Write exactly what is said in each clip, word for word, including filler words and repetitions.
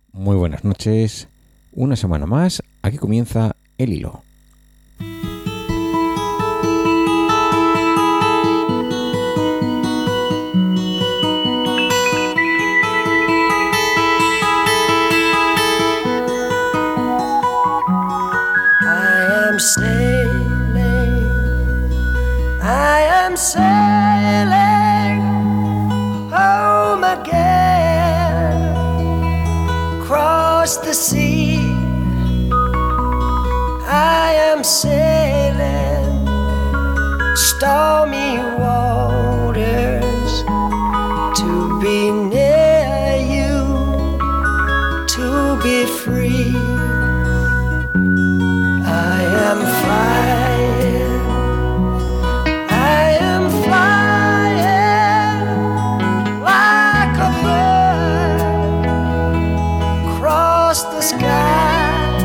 Muy buenas noches. Una semana más, aquí comienza El Hilo. I am sailing, I am sailing home again, across the sea. I am sailing stormy waters to be near you, to be free. I am flying, I am flying like a bird across the sky.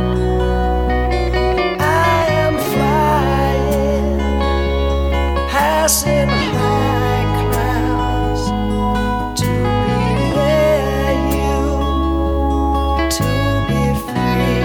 I am flying, passing high clouds to be near you, to be free.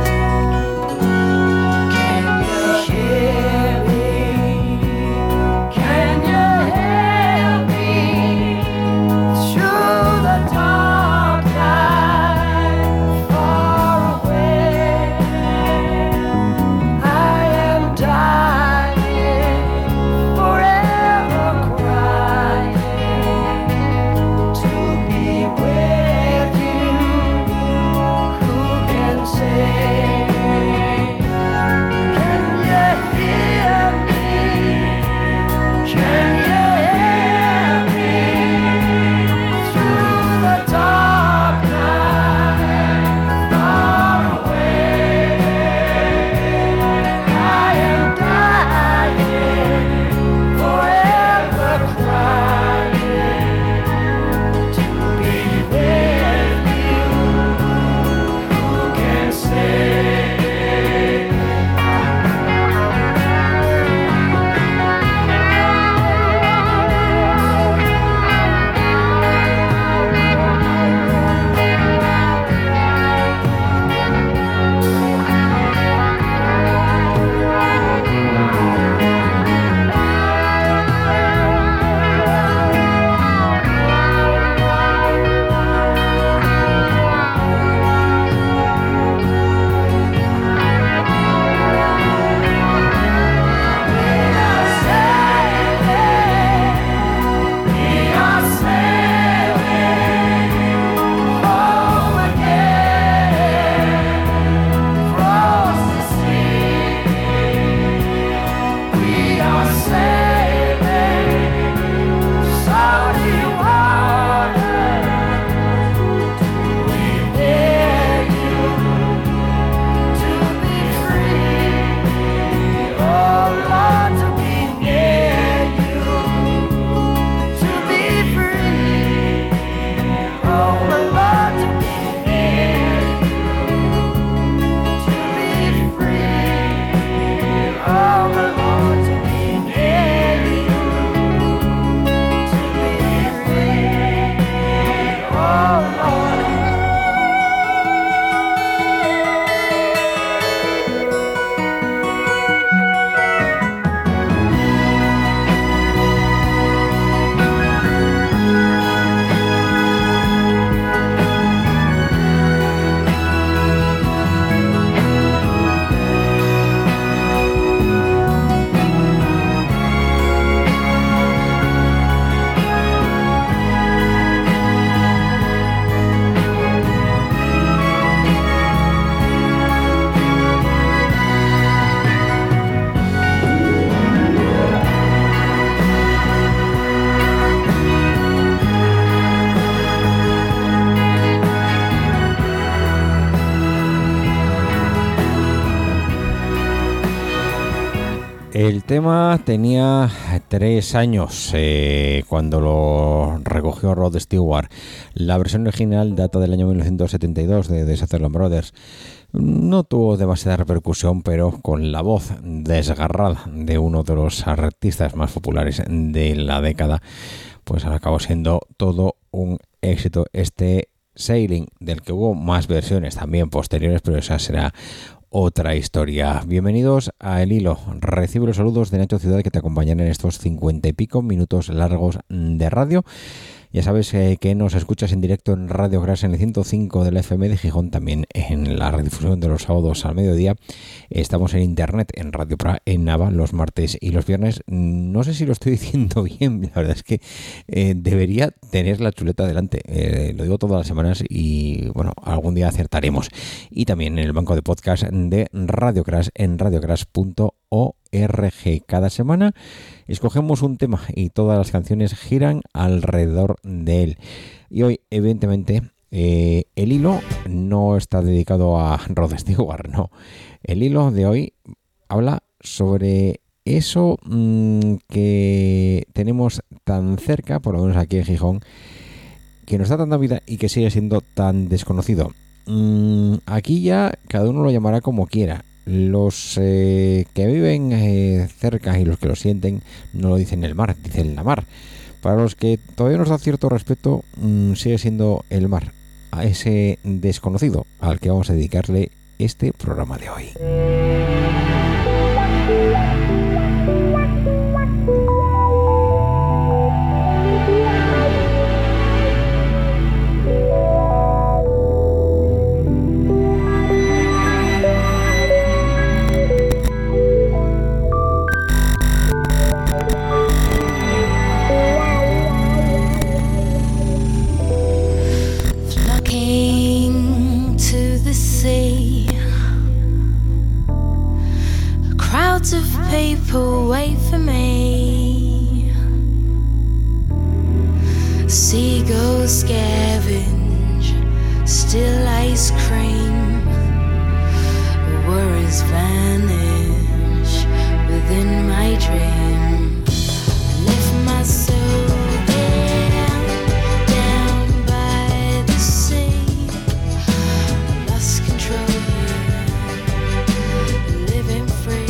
El tema tenía tres años eh, cuando lo recogió Rod Stewart. La versión original data del año mil novecientos setenta y dos de The Sutherland Brothers. No tuvo demasiada repercusión, pero con la voz desgarrada de uno de los artistas más populares de la década, pues acabó siendo todo un éxito este Sailing, del que hubo más versiones también posteriores, pero esa será otra historia. Bienvenidos a El Hilo. Recibe los saludos de Nacho Ciudad, que te acompañan en estos cincuenta y pico minutos largos de radio. Ya sabes eh, que nos escuchas en directo en Radio Gras en el ciento cinco de la F M de Gijón, también en la redifusión de los sábados al mediodía. Estamos en internet, en Radio Pra, en Nava, los martes y los viernes. No sé si lo estoy diciendo bien, la verdad es que eh, debería tener la chuleta delante. Eh, lo digo todas las semanas y bueno, algún día acertaremos. Y también en el banco de podcast de Radio Gras en radiogras punto org. Cada semana escogemos un tema y todas las canciones giran alrededor de él. Y hoy, evidentemente, eh, el hilo no está dedicado a Rod Stewart, no. El hilo de hoy habla sobre eso mmm, que tenemos tan cerca, por lo menos aquí en Gijón, que nos da tanta vida y que sigue siendo tan desconocido. Mm, aquí ya cada uno lo llamará como quiera. Los eh, que viven eh, cerca y los que lo sienten no lo dicen el mar, dicen la mar. Para los que todavía nos da cierto respeto, mmm, sigue siendo el mar, a ese desconocido al que vamos a dedicarle este programa de hoy. Of people wait for me. Seagulls scavenge still ice cream. Worries vanish within my dream. I left my soul there, down by the sea. I lost control here, living free.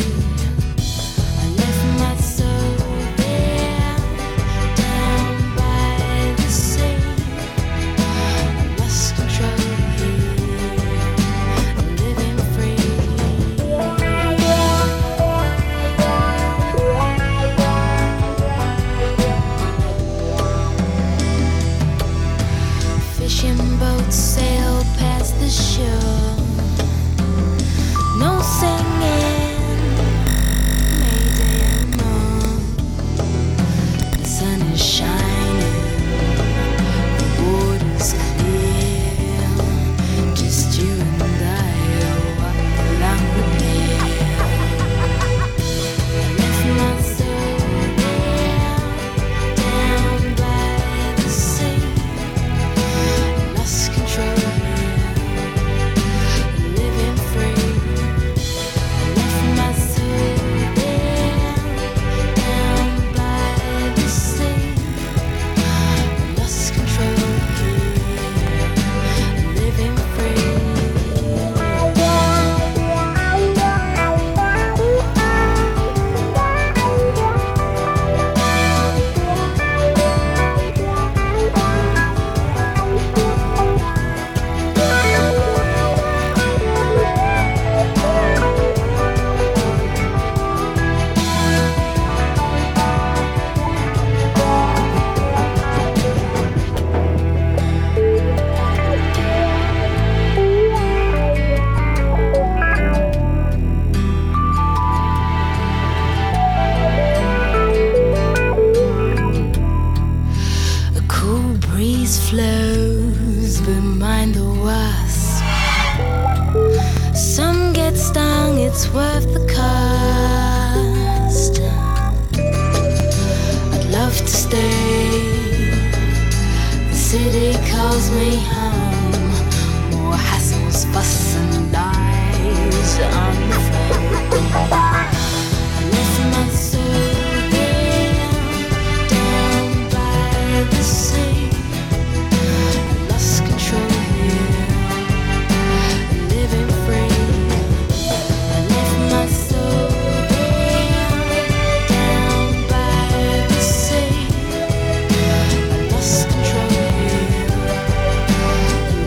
Sail past the shore, no singing, Mayday and more. The sun is shining, the water's clear, just you and I walk along the pier. I left my soul there, down by the sea. Lost control, living free. I left my soul there, down by the sea. Lost control here, living free. Flows, but mind the wasp. Some get stung, it's worth the cost. I'd love to stay. The city calls me home. More hassles, fuss and lies on the phone. I left my soul there, down by the sea. Lost control here,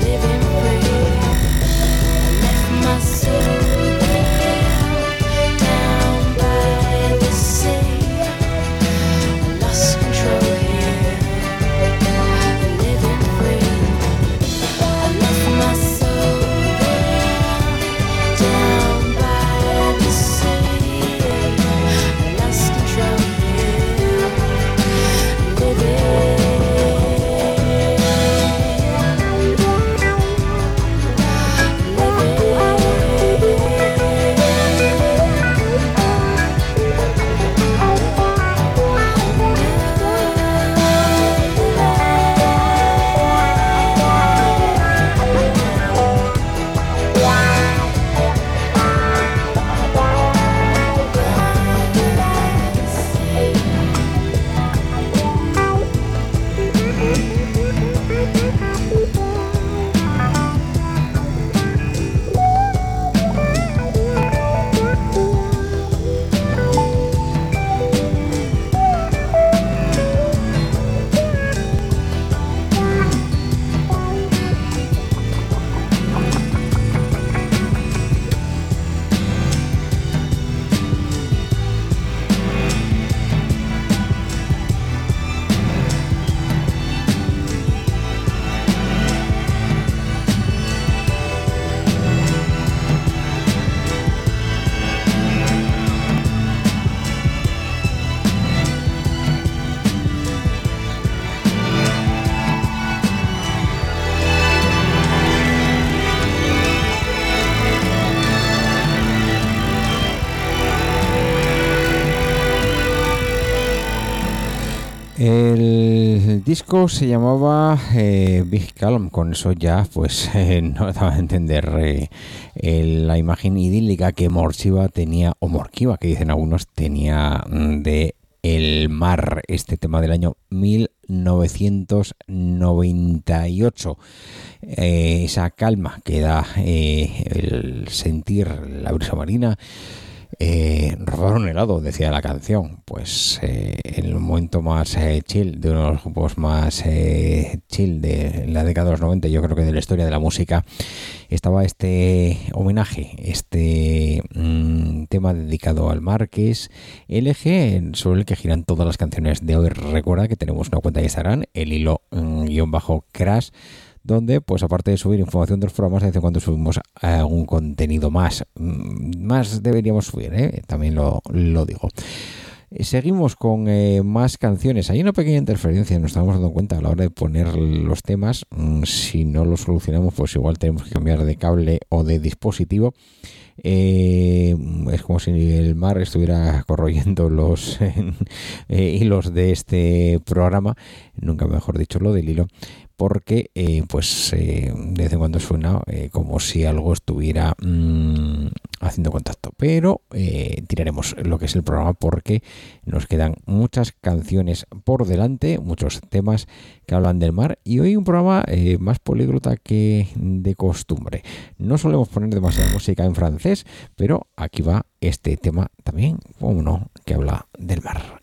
El disco se llamaba eh, Big Calm. Con eso ya pues eh, no daba a entender eh, eh, la imagen idílica que Morchiva tenía, o Morkiva, que dicen algunos, tenía de el mar, este tema del año mil novecientos noventa y ocho. Eh, esa calma que da eh, el sentir la brisa marina. Eh, robar un helado, decía la canción. Pues eh, en el momento más eh, chill, de uno de los grupos más eh, chill de la década de los noventa, yo creo que de la historia de la música, estaba este homenaje, este mmm, tema dedicado al mar, que es el eje sobre el que giran todas las canciones de hoy. Recuerda que tenemos una cuenta de Instagram, el hilo mmm, guión bajo crash, donde, pues aparte de subir información de los programas, de vez en cuando subimos algún contenido más. Más deberíamos subir, ¿eh? También lo, lo digo. Seguimos con eh, más canciones. Hay una pequeña interferencia, nos estamos dando cuenta a la hora de poner los temas. Si no lo solucionamos, pues igual tenemos que cambiar de cable o de dispositivo. Eh, es como si el mar estuviera corroyendo los eh, hilos de este programa, nunca mejor dicho lo del hilo, porque eh, pues eh, de vez en cuando suena eh, como si algo estuviera mmm, haciendo contacto, pero eh, tiraremos lo que es el programa porque nos quedan muchas canciones por delante, muchos temas que hablan del mar, y hoy un programa eh, más políglota que de costumbre. No solemos poner demasiada música en francés, pero aquí va este tema también, como no, que habla del mar.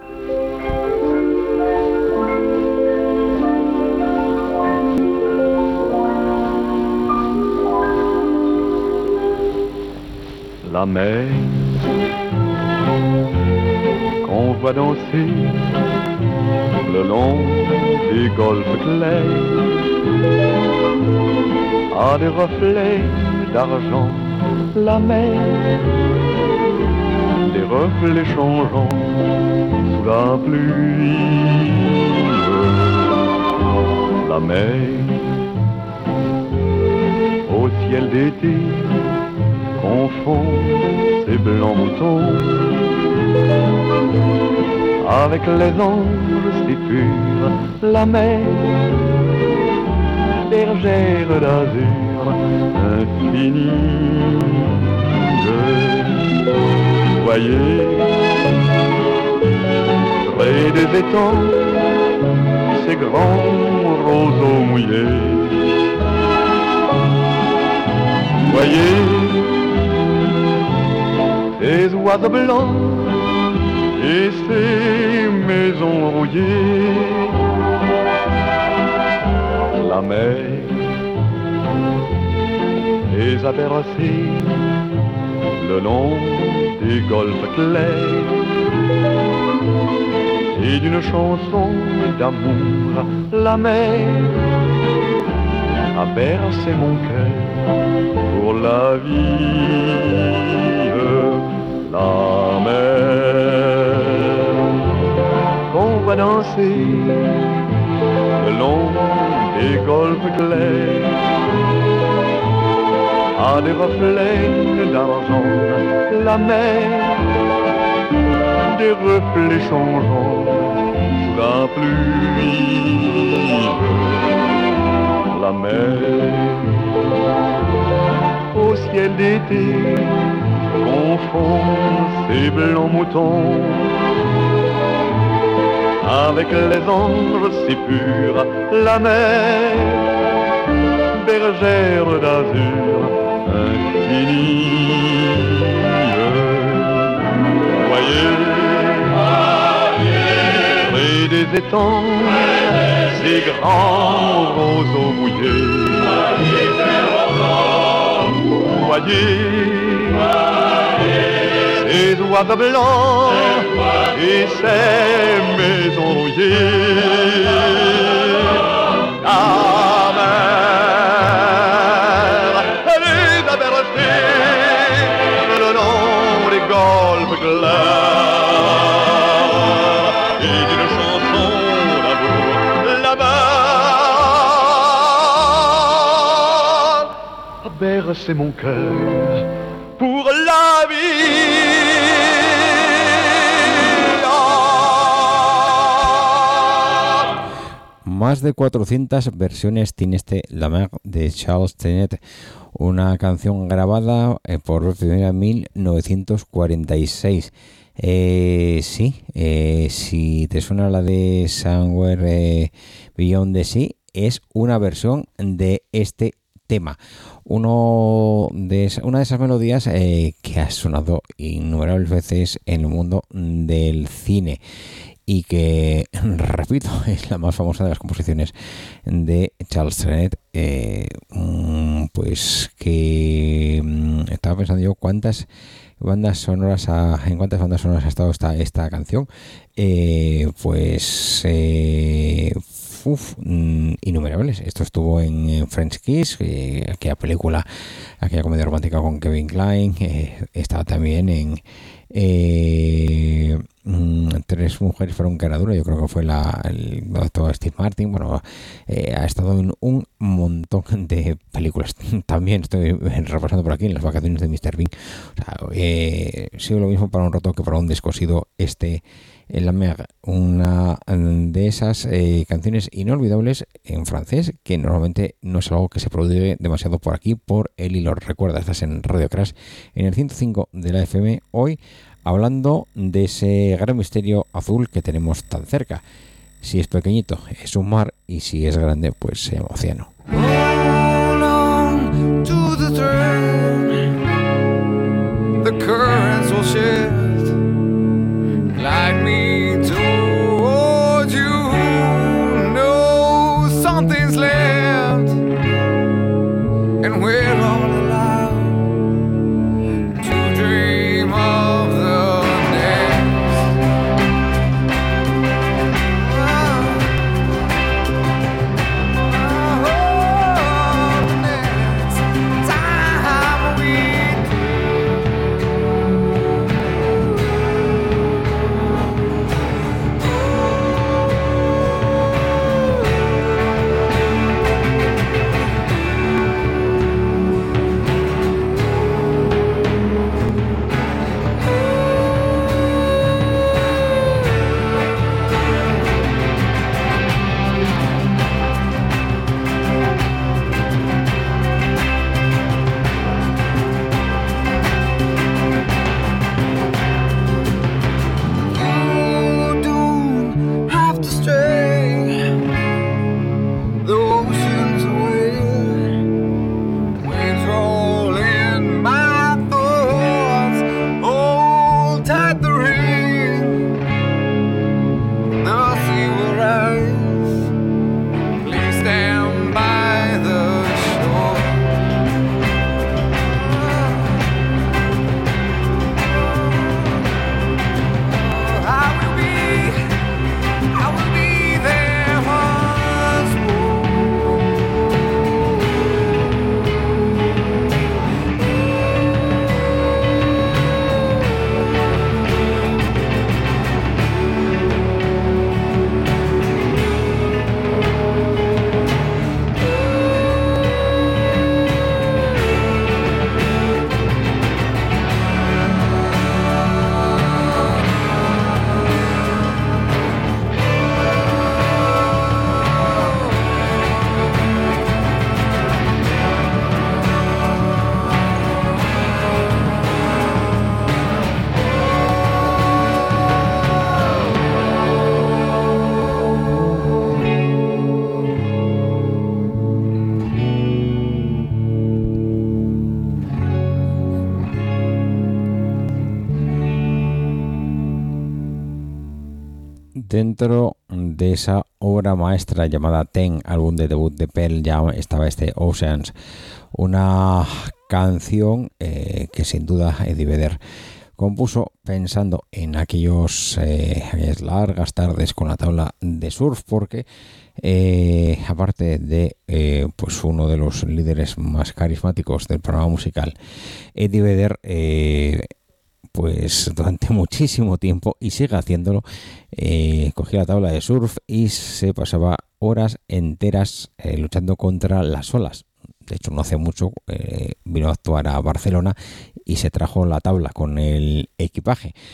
La mer qu'on voit danser le long des golfes clairs a des reflets d'argent. La mer, des reflets changeants sous la pluie. La mer au ciel d'été confond ses blancs moutons avec les anges si purs. La mer, bergère d'azur infinie. Voyez, près des étangs, ces grands roseaux mouillés. Voyez, ces oiseaux blancs et ces maisons rouillées. La mer les a bercés le long des golfes clairs et d'une chanson d'amour. La mer a bercé mon cœur pour la vie. La mer qu'on va danser le long des golfes clairs a des reflets d'argent. La mer, des reflets changeants sous la pluie. La mer au ciel d'été confond ses blancs moutons avec les anges si purs. La mer, bergère d'azur infinie. Voyez, près des étangs, ces grands roseaux mouillés. Voyez, ces oiseaux blancs et ces maisons rouillées. La mer, elle les a bercés le long des golfes clairs et d'une chanson d'amour. La mer a bercé mon cœur pour la vie. más de cuatrocientas versiones tiene este La Mer de Charles Trenet, una canción grabada eh, por primera en mil novecientos cuarenta y seis. Eh, sí, eh, si te suena la de Somewhere eh, Beyond the Sea, es una versión de este tema. Uno de esa, una de esas melodías eh, que ha sonado innumerables veces en el mundo del cine y que, repito, es la más famosa de las composiciones de Charles Trenet. Eh, pues que estaba pensando yo cuántas bandas sonoras ha, en cuántas bandas sonoras ha estado esta, esta canción. Eh, pues eh, uf, innumerables. Esto estuvo en, en French Kiss, eh, aquella película, aquella comedia romántica con Kevin Kline. Eh, estaba también en eh, Tres mujeres para un caradura, yo creo que fue la, el doctor Steve Martin. Bueno, eh, ha estado en un montón de películas. También estoy repasando por aquí en Las vacaciones de míster Bean. O sea, eh, sido lo mismo para un roto que para un descosido. Este en La Mer, una de esas eh, canciones inolvidables en francés, que normalmente no es algo que se produce demasiado por aquí, por el hilo. Recuerda, estás en Radio Crash, en el ciento cinco de la F M, hoy hablando de ese gran misterio azul que tenemos tan cerca. Si es pequeñito, es un mar, y si es grande, pues es océano. Hold on to the thread. The currents will shift. Glide me towards you. No, something's left, and we're all allowed to dream of the next. Oh, the next time we You don't have to stray the oceans away. Waves roll in my thoughts. Hold tight the ring. The sea will rise. Please stand by the shore. I will be, I will be there once Dentro de esa obra maestra llamada Ten, álbum de debut de Pearl Jam, estaba este Oceans, una canción eh, que sin duda Eddie Vedder compuso pensando en aquellos eh, aquellas largas tardes con la tabla de surf, porque eh, aparte de eh, pues uno de los líderes más carismáticos del programa musical, Eddie Vedder eh, pues durante muchísimo tiempo, y sigue haciéndolo, eh, cogía la tabla de surf y se pasaba horas enteras eh, luchando contra las olas. De hecho, no hace mucho eh, vino a actuar a Barcelona y se trajo la tabla con el equipaje.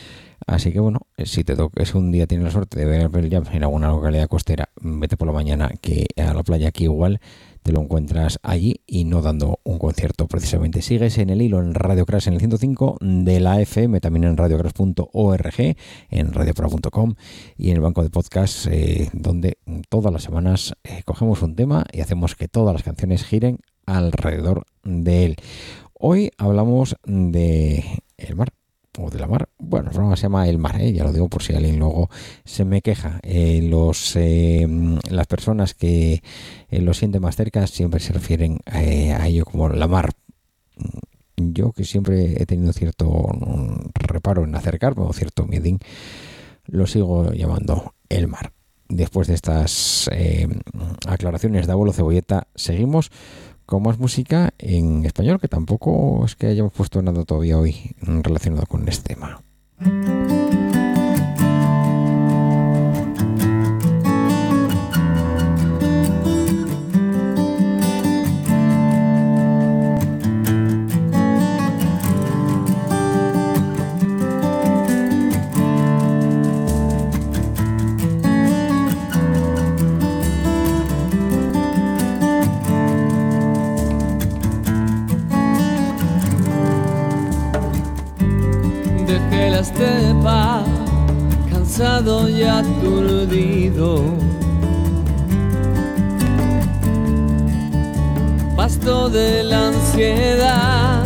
Así que bueno, si te toca, es un día tienes la suerte de ver el Pearl Jam en alguna localidad costera, vete por la mañana, que a la playa aquí igual te lo encuentras allí y no dando un concierto precisamente. Sigues en el hilo en Radio Crash en el ciento cinco de la F M, también en radio crash punto org, en radio pro punto com y en el banco de podcast, eh, donde todas las semanas eh, cogemos un tema y hacemos que todas las canciones giren alrededor de él. Hoy hablamos de el mar. O de la mar. Bueno, el programa se llama El Mar, ¿eh? Ya lo digo por si alguien luego se me queja. Eh, los eh, las personas que eh, lo sienten más cerca siempre se refieren eh, a ello como la mar. Yo, que siempre he tenido cierto um, reparo en acercarme o cierto miedín, lo sigo llamando El Mar. Después de estas eh, aclaraciones de abuelo Cebolleta, seguimos con más música en español, que tampoco es que hayamos puesto nada todavía hoy relacionado con este tema. Dejé la estepa, cansado y aturdido, pasto de la ansiedad.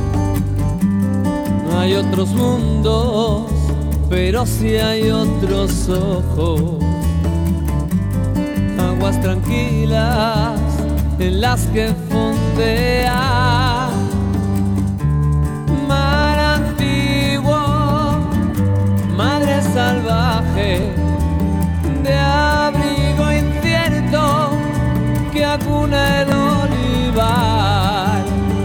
No hay otros mundos, pero sí hay otros ojos, aguas tranquilas en las que fondea mar antiguo, madre salvaje de abrigo incierto que acuna el olivar.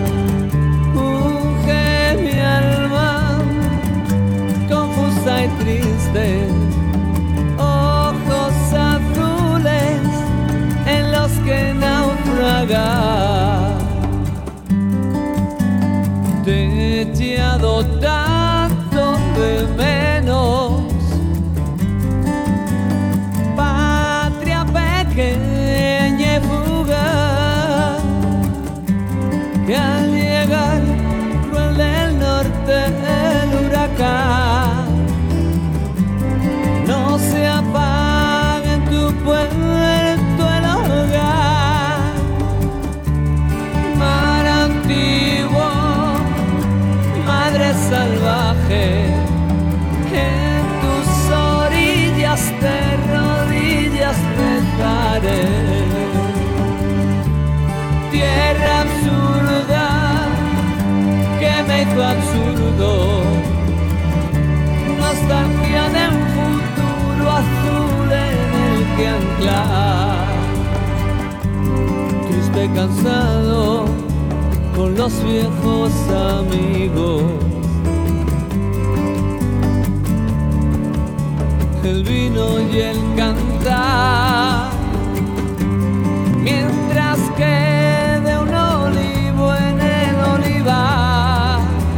Unge mi alma confusa y triste, ojos azules en los que naufragar. Te he echado tanto de menos, patria pequeña y fugaz, que al llegar cruel del norte el huracán no se apaga en tu puerto el hogar. Mar antiguo, madre salvaje, en tus orillas de rodillas dejaré. Tierra absurda que me hizo absurdo, nostalgia de un futuro azul en el que anclar. Triste, cansado, con los viejos amigos, el vino y el cantar, mientras quede un olivo en el olivar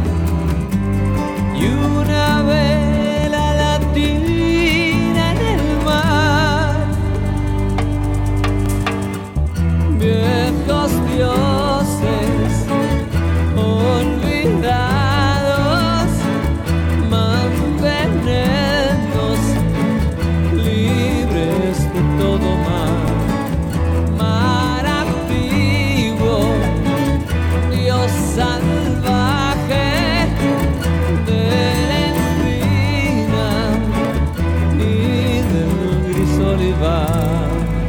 y una vela latina en el mar. Viejos dioses olvidados, mantenernos libres de todo mal. Mar antiguo, Dios salvaje de la encina y del gris olivar.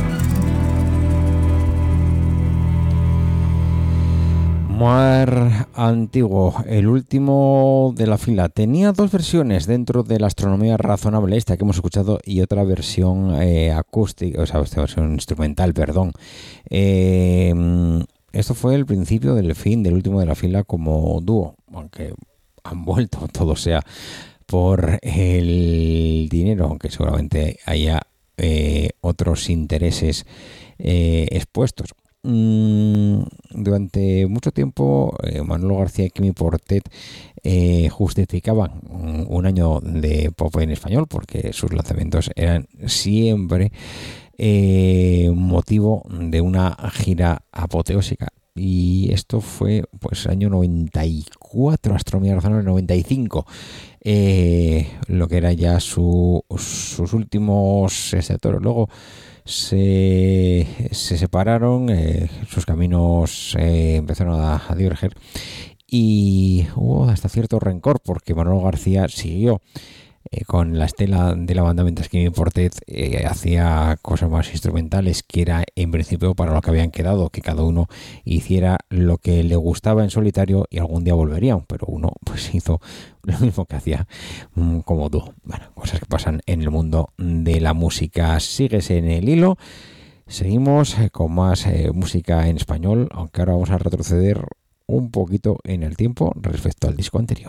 Mar antiguo, el último de la fila. Tenía dos versiones dentro de la astronomía razonable, esta que hemos escuchado, y otra versión eh, acústica, o sea, esta versión instrumental, perdón. Eh, esto fue el principio del fin del último de la fila como dúo, aunque han vuelto, todo sea por el dinero, aunque seguramente haya eh, otros intereses eh, expuestos. mmm, durante mucho tiempo eh, Manolo García y Quimi Portet eh, justificaban un, un año de pop en español porque sus lanzamientos eran siempre eh, motivo de una gira apoteósica. Y esto fue pues el año noventa y cuatro, Astronomía Razonable noventa y cinco, eh, lo que era ya su, sus últimos exceptores. Luego se, se separaron, eh, sus caminos eh, empezaron a, a diverger y hubo hasta cierto rencor porque Manolo García siguió Eh, con la estela de la banda, mientras que Quimi Portet eh, hacía cosas más instrumentales, que era en principio para lo que habían quedado, que cada uno hiciera lo que le gustaba en solitario y algún día volverían, pero uno pues hizo lo mismo que hacía mm, como dúo. Bueno, cosas que pasan en el mundo de la música. Sigues en el hilo, seguimos eh, con más eh, música en español, aunque ahora vamos a retroceder un poquito en el tiempo respecto al disco anterior.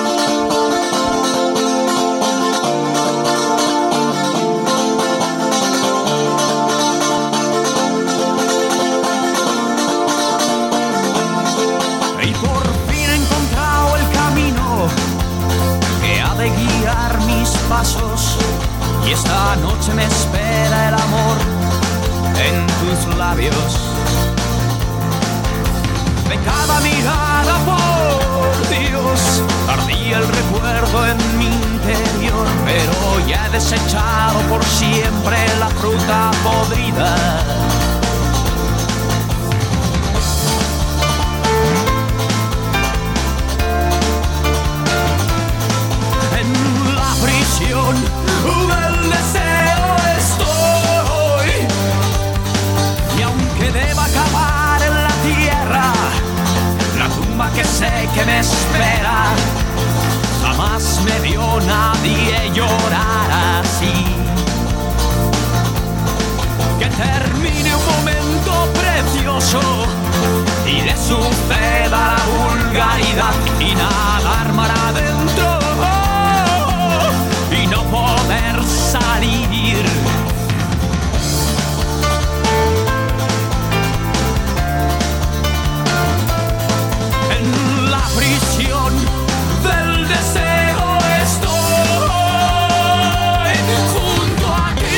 Y por fin he encontrado el camino que ha de guiar mis pasos. Y esta noche me espera el amor en tus labios. De cada mirada, por Dios, ardía el recuerdo en mi interior. Pero ya he desechado por siempre la fruta podrida. Del deseo estoy, y aunque deba acabar en la tierra, la tumba que sé que me espera, jamás me vio nadie llorar así. Que termine un momento precioso y le suceda la vulgaridad y nadar mar adentro y no poder salir. En la prisión del deseo estoy junto a ti.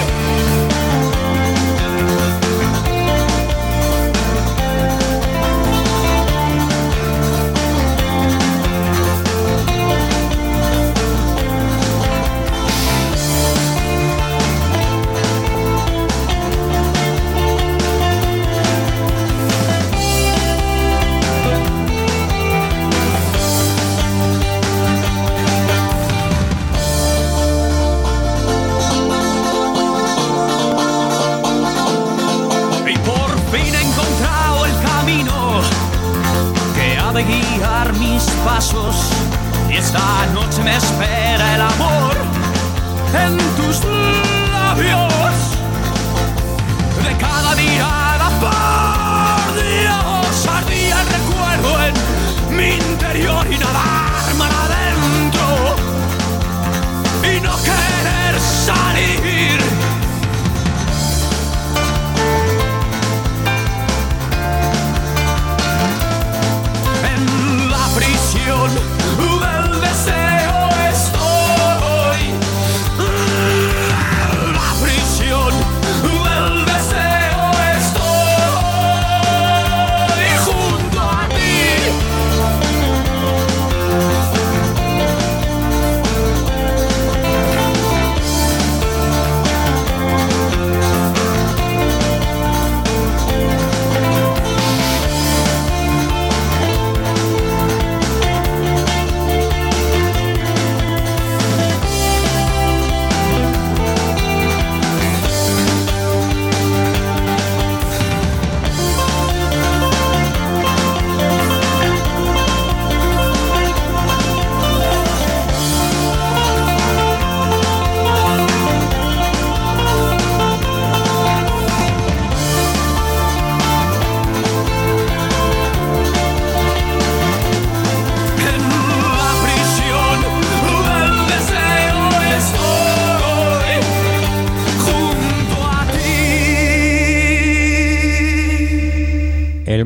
De guiar mis pasos, y esta noche me espera el amor en tus labios. De cada mirada, por Dios, ardía el recuerdo en mi interior y nadar mar adentro y no querer salir. Del deseo estoy, la prisión del deseo estoy.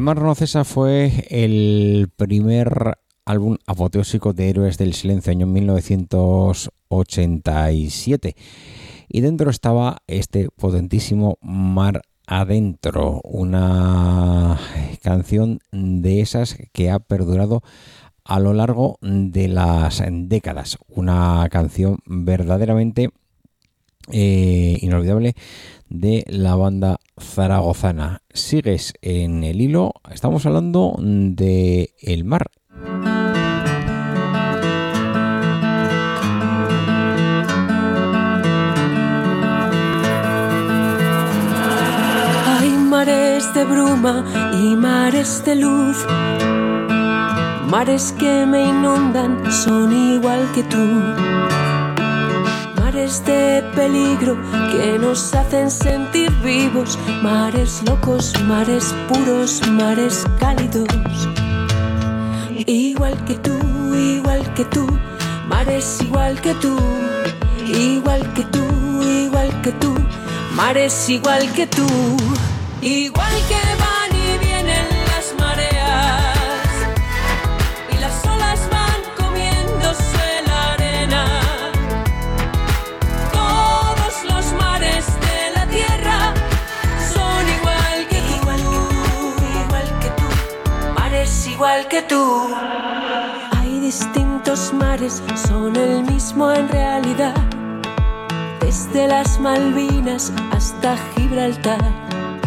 Mar no cesa fue el primer álbum apoteósico de Héroes del Silencio, año mil novecientos ochenta y siete. Y dentro estaba este potentísimo Mar Adentro, una canción de esas que ha perdurado a lo largo de las décadas. Una canción verdaderamente eh, inolvidable de la banda zaragozana. Sigues en el hilo, estamos hablando de El Mar. Hay mares de bruma y mares de luz, mares que me inundan, son igual que tú. Mares de peligro que nos hacen sentir vivos, mares locos, mares puros, mares cálidos. Igual que tú, igual que tú, mares igual que tú. Igual que tú, igual que tú, mares igual que tú. Igual que van y vienen las mareas y las olas van comiéndose la arena. Todos los mares de la tierra son igual que tú, igual que tú, mares igual que tú. Hay distintos mares, son el mismo en realidad, desde las Malvinas hasta Gibraltar.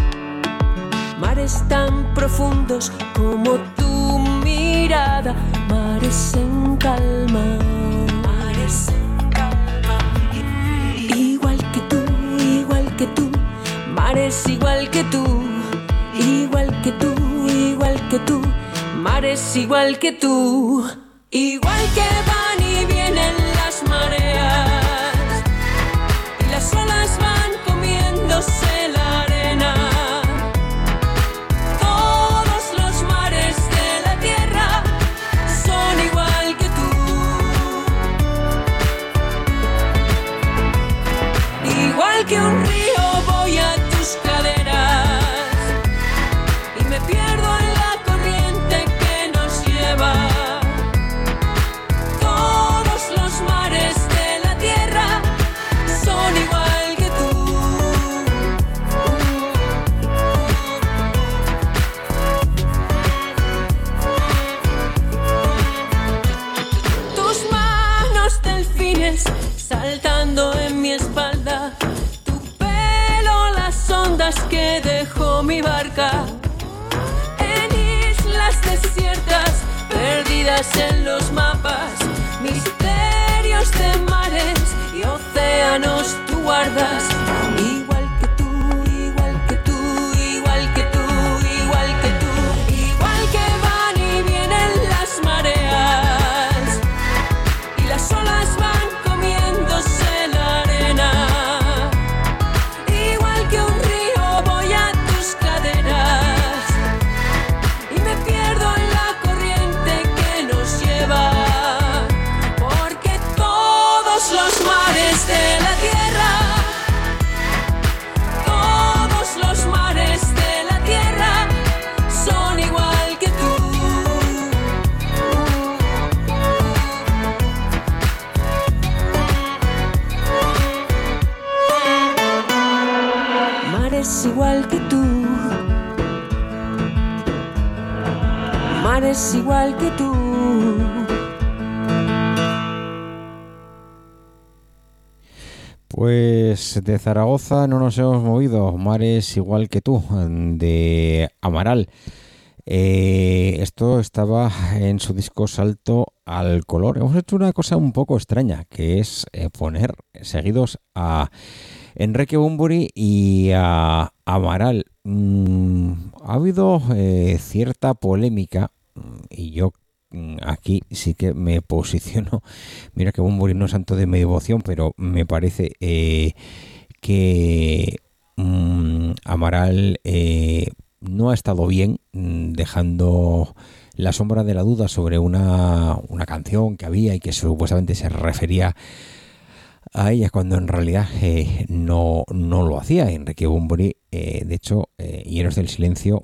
Mares tan profundos como tu mirada, mares en calma, mares en calma. Igual que tú, igual que tú, mares igual que tú. Igual que tú, igual que tú, mares igual que tú. Igual que van y vienen las mareas y las olas van comiéndose la arena. Igual que un río voy a tus caderas y me pierdo en la corriente que nos lleva. Todos los mares de la tierra son igual que tú. Tus manos delfines saltando en mi espalda, ondas que dejó mi barca en islas desiertas perdidas en los mapas, misterios de mares y océanos tú guardas. Igual que tú, igual que tú, igual que tú, igual que tú. Igual que van y vienen las mareas y las olas van comiéndose la arena. Los mares de la tierra, todos los mares de la tierra son igual que tú. Mares igual que tú, mares igual que tú. Pues de Zaragoza no nos hemos movido, mares igual que tú, de Amaral. Eh, esto estaba en su disco Salto al Color. Hemos hecho una cosa un poco extraña, que es eh, poner seguidos a Enrique Bunbury y a Amaral. Mm, ha habido eh, cierta polémica y yo aquí sí que me posiciono. Mira que Bunbury no es santo de mi devoción, pero me parece eh, que mmm, Amaral eh, no ha estado bien, dejando la sombra de la duda sobre una, una canción que había y que supuestamente se refería a ella, cuando en realidad eh, no, no lo hacía. Enrique Bunbury, eh, de hecho, eh, Héroes del Silencio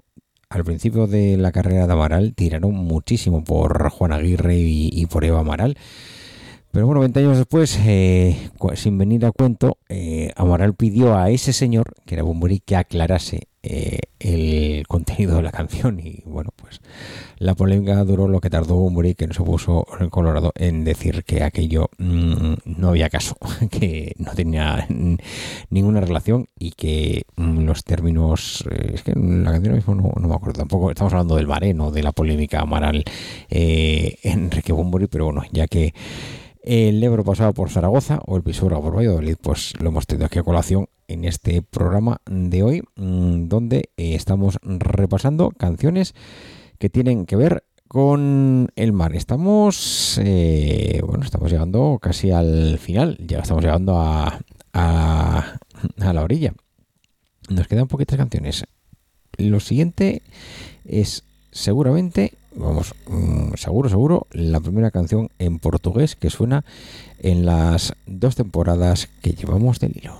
al principio de la carrera de Amaral tiraron muchísimo por Juan Aguirre y, y por Eva Amaral. Pero bueno, veinte años después, eh, sin venir a cuento, eh, Amaral pidió a ese señor, que era Bunbury, que aclarase eh, el contenido de la canción. Y bueno, pues la polémica duró lo que tardó Bunbury, que no se puso en Colorado, en decir que aquello mmm, no había caso, que no tenía ninguna relación y que mmm, los términos... Eh, es que la canción mismo no, no me acuerdo tampoco. Estamos hablando del Baré, no de la polémica Amaral eh, Enrique Bunbury, pero bueno, ya que el Ebro pasaba por Zaragoza o el Pisuerga por Valladolid, pues lo hemos tenido aquí a colación en este programa de hoy, donde estamos repasando canciones que tienen que ver con el mar. Estamos, eh, bueno, estamos llegando casi al final, ya estamos llegando a, a, a la orilla. Nos quedan poquitas canciones. Lo siguiente es seguramente... Vamos, seguro, seguro, la primera canción en portugués que suena en las dos temporadas que llevamos del hilo.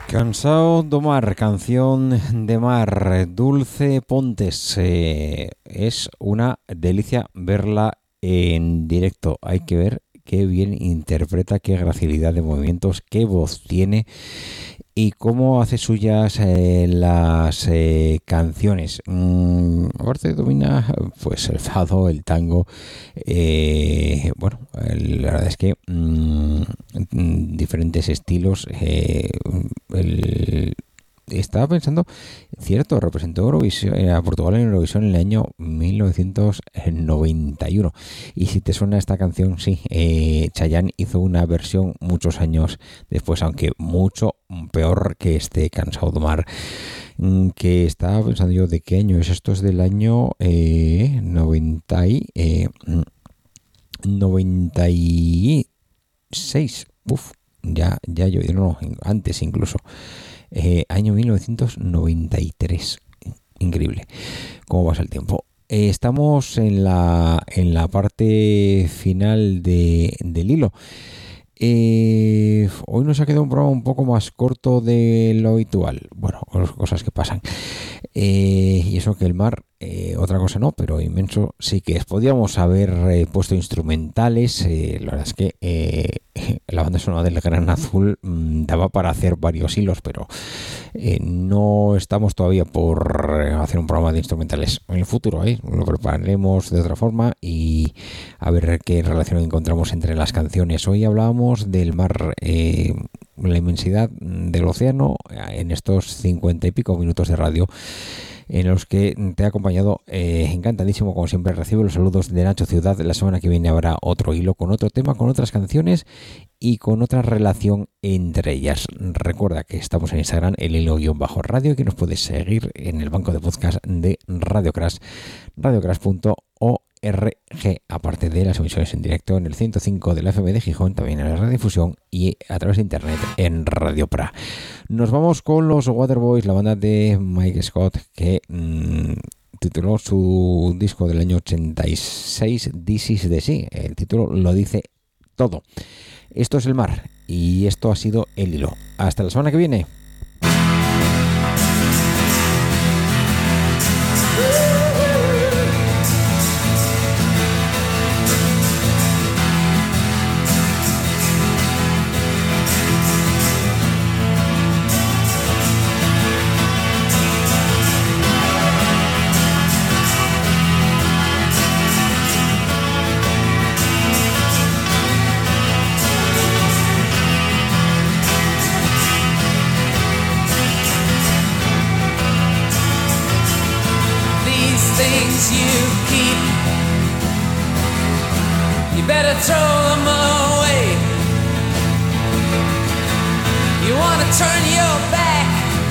Cansado do mar, canción de mar, Dulce Pontes. Eh, es una delicia verla en directo. Hay que ver qué bien interpreta, qué gracilidad de movimientos, qué voz tiene y cómo hace suyas eh, las eh, canciones. Mm, aparte domina pues el fado, el tango. Eh, bueno, el, la verdad es que mm, diferentes estilos. Eh, el, estaba pensando, cierto, representó Eurovisión, a Portugal en Eurovisión en el año mil novecientos noventa y uno. Y si te suena esta canción, sí, eh, Chayanne hizo una versión muchos años después, aunque mucho peor que este Cansado do Mar, que estaba pensando yo de qué año es. Esto es del año eh, noventa y, eh, noventa y seis. Uf, ya, ya yo, no, antes incluso. Eh, año mil novecientos noventa y tres. Increíble cómo pasa el tiempo. Eh, estamos en la en la parte final de, del hilo. Eh, hoy nos ha quedado un programa un poco más corto de lo habitual. Bueno, cosas que pasan. Eh, y eso que el mar, eh, otra cosa no, pero inmenso sí que es. Podríamos haber eh, puesto instrumentales. Eh, la verdad es que eh, la banda sonora del Gran Azul mmm, daba para hacer varios hilos, pero eh, no estamos todavía por hacer un programa de instrumentales. En el futuro, ¿eh? Lo prepararemos de otra forma y a ver qué relación encontramos entre las canciones. Hoy hablábamos del mar, eh, la inmensidad del océano en estos cincuenta y pico minutos de radio en los que te ha acompañado eh, encantadísimo, como siempre. Recibo los saludos de Nacho Ciudad. La semana que viene habrá otro hilo con otro tema, con otras canciones y con otra relación entre ellas. Recuerda que estamos en Instagram, el hilo-radio, que nos puedes seguir en el banco de podcast de Radio Crash, radio crash punto org, aparte de las emisiones en directo en el ciento cinco de la F M de Gijón, también en la radiodifusión y a través de internet en Radio Pra. Nos vamos con los Waterboys, la banda de Mike Scott, que mmm, tituló su disco del año ochenta y seis This Is The Sea. El título lo dice todo. Esto es el mar y esto ha sido el hilo. Hasta la semana que viene. Better throw them away. You wanna turn your back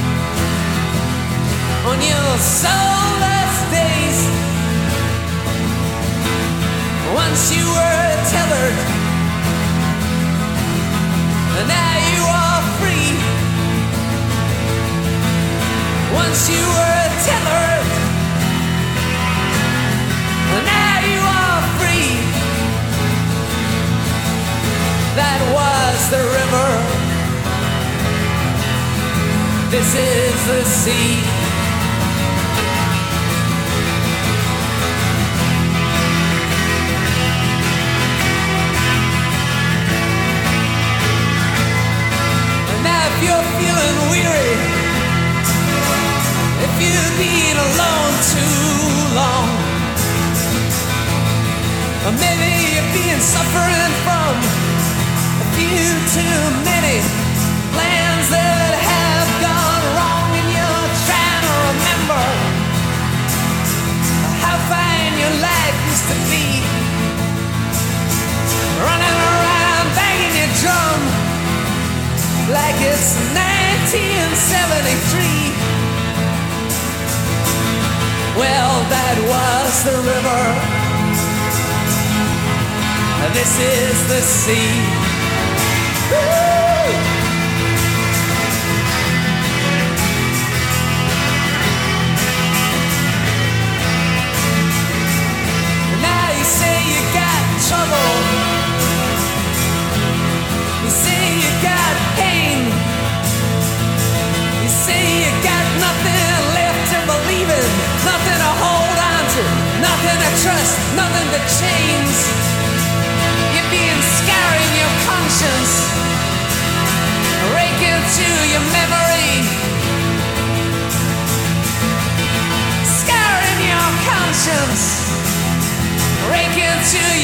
on your soulless days. Once you were tethered, and now you are free. Once you were tethered, and now you are free. That was the river. This is the sea. And now if you're feeling weary, if you've been alone too long, or maybe you've been suffering from few too many plans that have gone wrong, and you're trying to remember how fine your life used to be. Running around banging your drum like it's nineteen seventy-three. Well, that was the river. This is the sea. Woo! Now you say you got trouble, you say you got pain,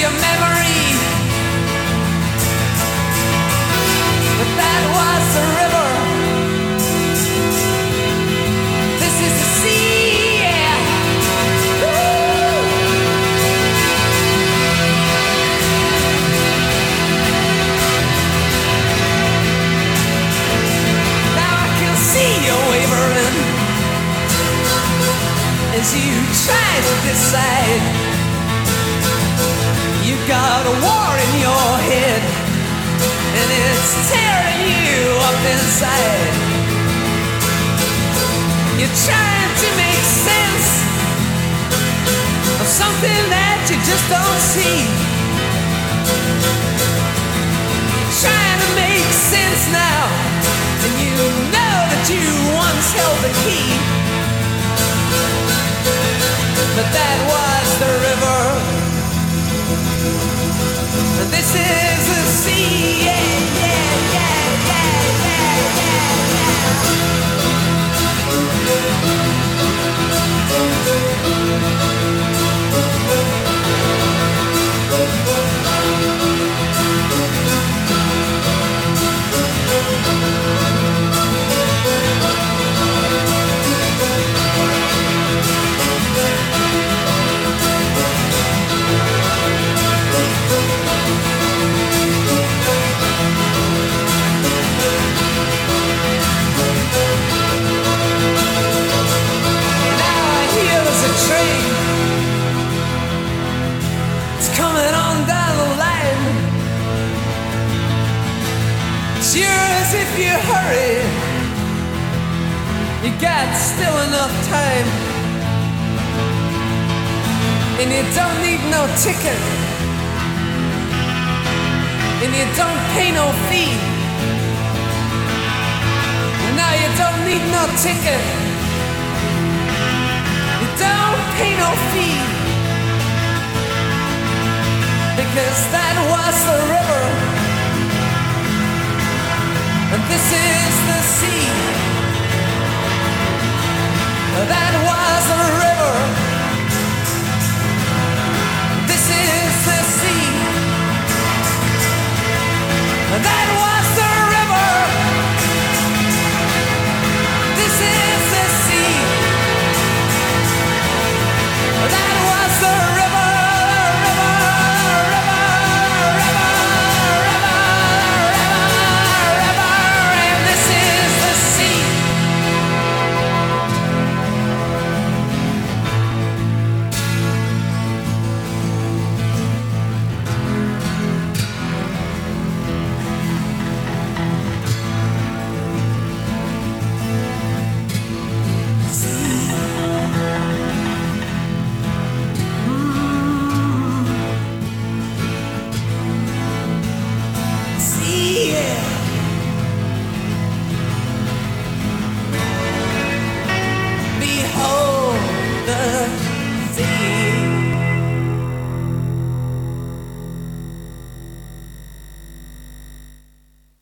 your memory. But that was the river. This is the sea, yeah. Woo! Now I can see you wavering as you try to decide. You got a war in your head, and it's tearing you up inside. You're trying to make sense of something that you just don't see. You're trying to make sense now, and you know that you once held the key. But that was the river, and this is the sea. Yeah, yeah, yeah, yeah, yeah, yeah, if you hurry, you got still enough time, and you don't need no ticket, and you don't pay no fee. Now you don't need no ticket, you don't pay no fee, because that was the river.